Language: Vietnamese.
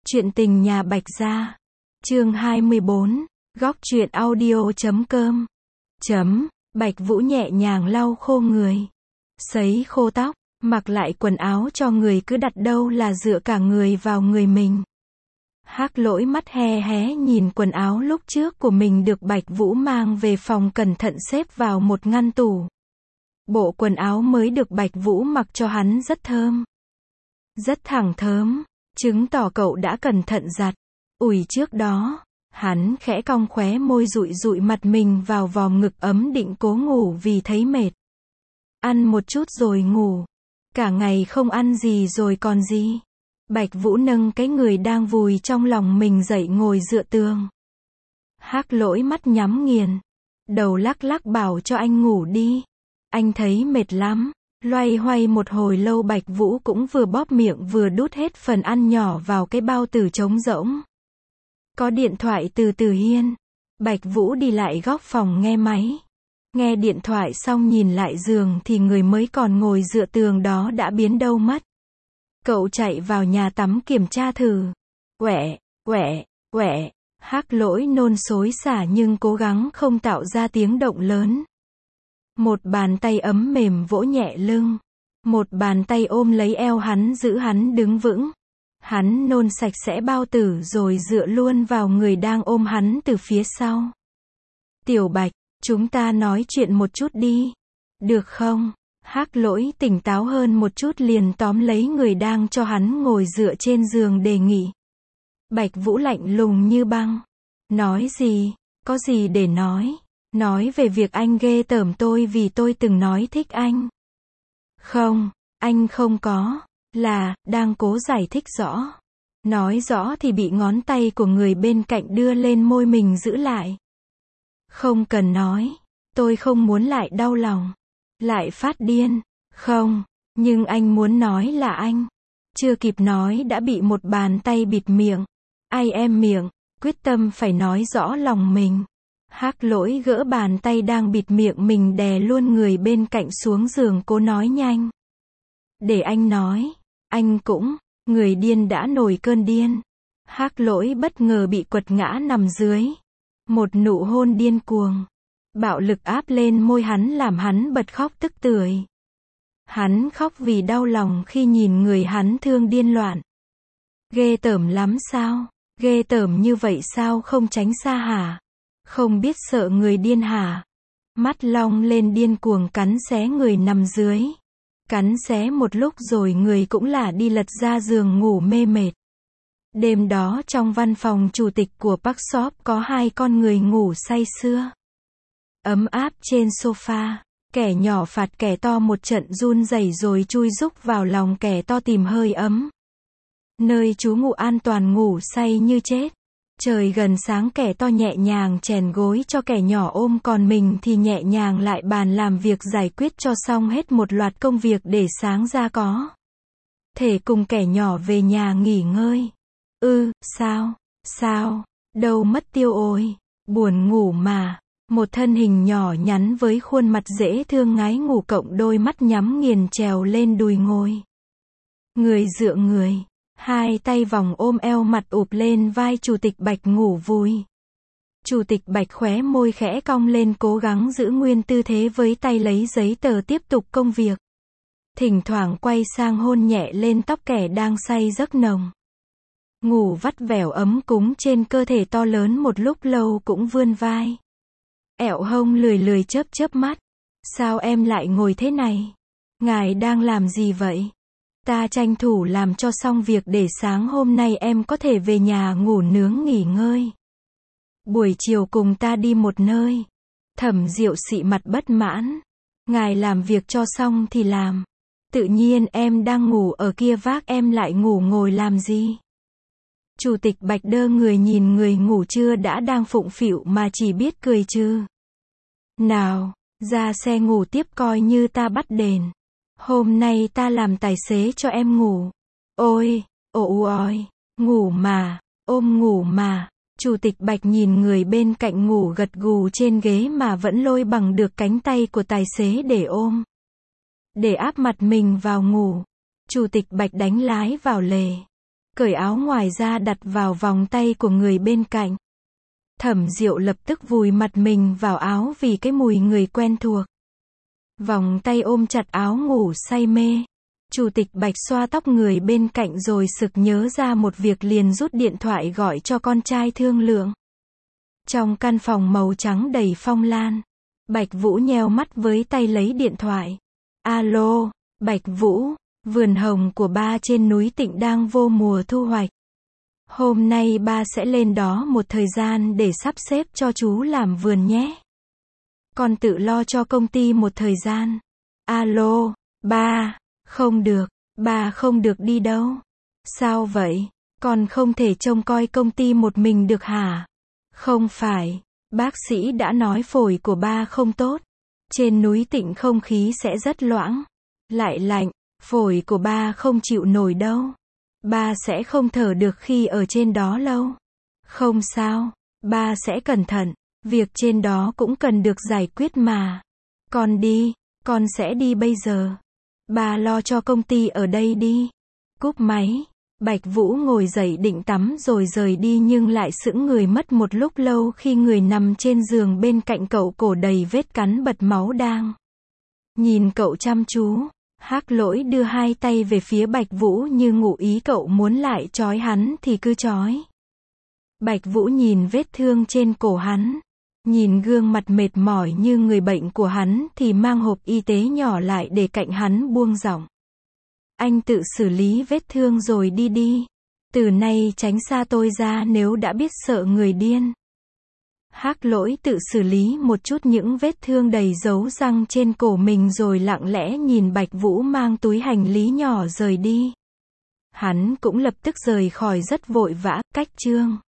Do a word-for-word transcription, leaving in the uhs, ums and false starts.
Chuyện tình nhà Bạch Gia. Chương hai mươi bốn. Góc truyện audio chấm com. Chấm. Bạch Vũ nhẹ nhàng lau khô người. Sấy khô tóc, mặc lại quần áo cho người cứ đặt đâu là dựa cả người vào người mình. Hắc Lỗi mắt hé hé nhìn quần áo lúc trước của mình được Bạch Vũ mang về phòng cẩn thận xếp vào một ngăn tủ. Bộ quần áo mới được Bạch Vũ mặc cho hắn rất thơm. Rất thẳng thớm, chứng tỏ cậu đã cẩn thận giặt, ủi trước đó. Hắn khẽ cong khóe môi dụi dụi mặt mình vào vòm ngực ấm định cố ngủ vì thấy mệt. Ăn một chút rồi ngủ. Cả ngày không ăn gì rồi còn gì. Bạch Vũ nâng cái người đang vùi trong lòng mình dậy ngồi dựa tường. Hắc Lỗi mắt nhắm nghiền. Đầu lắc lắc bảo cho anh ngủ đi. Anh thấy mệt lắm. Loay hoay một hồi lâu Bạch Vũ cũng vừa bóp miệng vừa đút hết phần ăn nhỏ vào cái bao tử trống rỗng. Có điện thoại từ Từ Hiên. Bạch Vũ đi lại góc phòng nghe máy. Nghe điện thoại xong nhìn lại giường thì người mới còn ngồi dựa tường đó đã biến đâu mất. Cậu chạy vào nhà tắm kiểm tra thử. Quẹ, quẹ, quẹ. Hắc Lỗi nôn xối xả nhưng cố gắng không tạo ra tiếng động lớn. Một bàn tay ấm mềm vỗ nhẹ lưng. Một bàn tay ôm lấy eo hắn giữ hắn đứng vững. Hắn nôn sạch sẽ bao tử rồi dựa luôn vào người đang ôm hắn từ phía sau. Tiểu Bạch, chúng ta nói chuyện một chút đi. Được không? Hắc Lỗi tỉnh táo hơn một chút liền tóm lấy người đang cho hắn ngồi dựa trên giường đề nghị. Bạch Vũ lạnh lùng như băng. Nói gì? Có gì để nói? Nói về việc anh ghê tởm tôi vì tôi từng nói thích anh. Không, anh không có. Là, đang cố giải thích rõ. Nói rõ thì bị ngón tay của người bên cạnh đưa lên môi mình giữ lại. Không cần nói. Tôi không muốn lại đau lòng. Lại phát điên. Không, nhưng anh muốn nói là anh. Chưa kịp nói đã bị một bàn tay bịt miệng. Ai em miệng, quyết tâm phải nói rõ lòng mình. Hắc Lỗi gỡ bàn tay đang bịt miệng mình đè luôn người bên cạnh xuống giường cố nói nhanh. Để anh nói. Anh cũng, người điên đã nổi cơn điên. Hắc Lỗi bất ngờ bị quật ngã nằm dưới. Một nụ hôn điên cuồng. Bạo lực áp lên môi hắn làm hắn bật khóc tức tưởi. Hắn khóc vì đau lòng khi nhìn người hắn thương điên loạn. Ghê tởm lắm sao? Ghê tởm như vậy sao không tránh xa hả? Không biết sợ người điên hả? Mắt long lên điên cuồng cắn xé người nằm dưới. Cắn xé một lúc rồi người cũng là đi lật ra giường ngủ mê mệt. Đêm đó trong văn phòng chủ tịch của Park Shop có hai con người ngủ say sưa. Ấm áp trên sofa. Kẻ nhỏ phạt kẻ to một trận run rẩy rồi chui rúc vào lòng kẻ to tìm hơi ấm. Nơi trú ngụ an toàn ngủ say như chết. Trời gần sáng kẻ to nhẹ nhàng chèn gối cho kẻ nhỏ ôm còn mình thì nhẹ nhàng lại bàn làm việc giải quyết cho xong hết một loạt công việc để sáng ra có thể cùng kẻ nhỏ về nhà nghỉ ngơi. Ư, sao, sao, đâu mất tiêu ôi, buồn ngủ mà. Một thân hình nhỏ nhắn với khuôn mặt dễ thương ngái ngủ cộng đôi mắt nhắm nghiền trèo lên đùi ngồi. Người dựa người. Hai tay vòng ôm eo mặt ụp lên vai Chủ tịch Bạch ngủ vui. Chủ tịch Bạch khóe môi khẽ cong lên cố gắng giữ nguyên tư thế với tay lấy giấy tờ tiếp tục công việc. Thỉnh thoảng quay sang hôn nhẹ lên tóc kẻ đang say giấc nồng. Ngủ vắt vẻo ấm cúng trên cơ thể to lớn một lúc lâu cũng vươn vai. Ẹo hông lười lười chớp chớp mắt. Sao em lại ngồi thế này? Ngài đang làm gì vậy? Ta tranh thủ làm cho xong việc để sáng hôm nay em có thể về nhà ngủ nướng nghỉ ngơi. Buổi chiều cùng ta đi một nơi. Thẩm Diệu xị mặt bất mãn. Ngài làm việc cho xong thì làm. Tự nhiên em đang ngủ ở kia vác em lại ngủ ngồi làm gì? Chủ tịch Bạch đơ người nhìn người ngủ trưa đã đang phụng phịu mà chỉ biết cười trừ. Nào, ra xe ngủ tiếp coi như ta bắt đền. Hôm nay ta làm tài xế cho em ngủ. Ôi, ồ ôi, ngủ mà, ôm ngủ mà. Chủ tịch Bạch nhìn người bên cạnh ngủ gật gù trên ghế mà vẫn lôi bằng được cánh tay của tài xế để ôm. Để áp mặt mình vào ngủ. Chủ tịch Bạch đánh lái vào lề. cởi áo ngoài ra đặt vào vòng tay của người bên cạnh. Thẩm Diệu lập tức vùi mặt mình vào áo vì cái mùi người quen thuộc. Vòng tay ôm chặt áo ngủ say mê. Chủ tịch Bạch xoa tóc người bên cạnh rồi sực nhớ ra một việc liền rút điện thoại gọi cho con trai thương lượng. Trong căn phòng màu trắng đầy phong lan, Bạch Vũ nheo mắt với tay lấy điện thoại. Alo, Bạch Vũ, vườn hồng của ba trên núi Tịnh đang vô mùa thu hoạch. Hôm nay ba sẽ lên đó một thời gian để sắp xếp cho chú làm vườn nhé. Con tự lo cho công ty một thời gian. Alo, ba, không được, ba không được đi đâu. Sao vậy? Con không thể trông coi công ty một mình được hả? Không phải, bác sĩ đã nói phổi của ba không tốt. Trên núi Tịnh không khí sẽ rất loãng, lại lạnh, phổi của ba không chịu nổi đâu. Ba sẽ không thở được khi ở trên đó lâu. Không sao, ba sẽ cẩn thận, việc trên đó cũng cần được giải quyết mà. Con đi, con sẽ đi bây giờ. Ba lo cho công ty ở đây đi. Cúp máy, Bạch Vũ ngồi dậy định tắm rồi rời đi nhưng lại sững người mất một lúc lâu khi người nằm trên giường bên cạnh cậu cổ đầy vết cắn bật máu đang nhìn cậu chăm chú. Hắc Lỗi đưa hai tay về phía Bạch Vũ như ngụ ý cậu muốn lại trói hắn thì cứ trói. Bạch Vũ nhìn vết thương trên cổ hắn, nhìn gương mặt mệt mỏi như người bệnh của hắn thì mang hộp y tế nhỏ lại để cạnh hắn buông giọng. Anh tự xử lý vết thương rồi đi đi. Từ nay tránh xa tôi ra nếu đã biết sợ người điên. Hắc Lỗi tự xử lý một chút những vết thương đầy dấu răng trên cổ mình rồi lặng lẽ nhìn Bạch Vũ mang túi hành lý nhỏ rời đi. Hắn cũng lập tức rời khỏi rất vội vã, cách chương.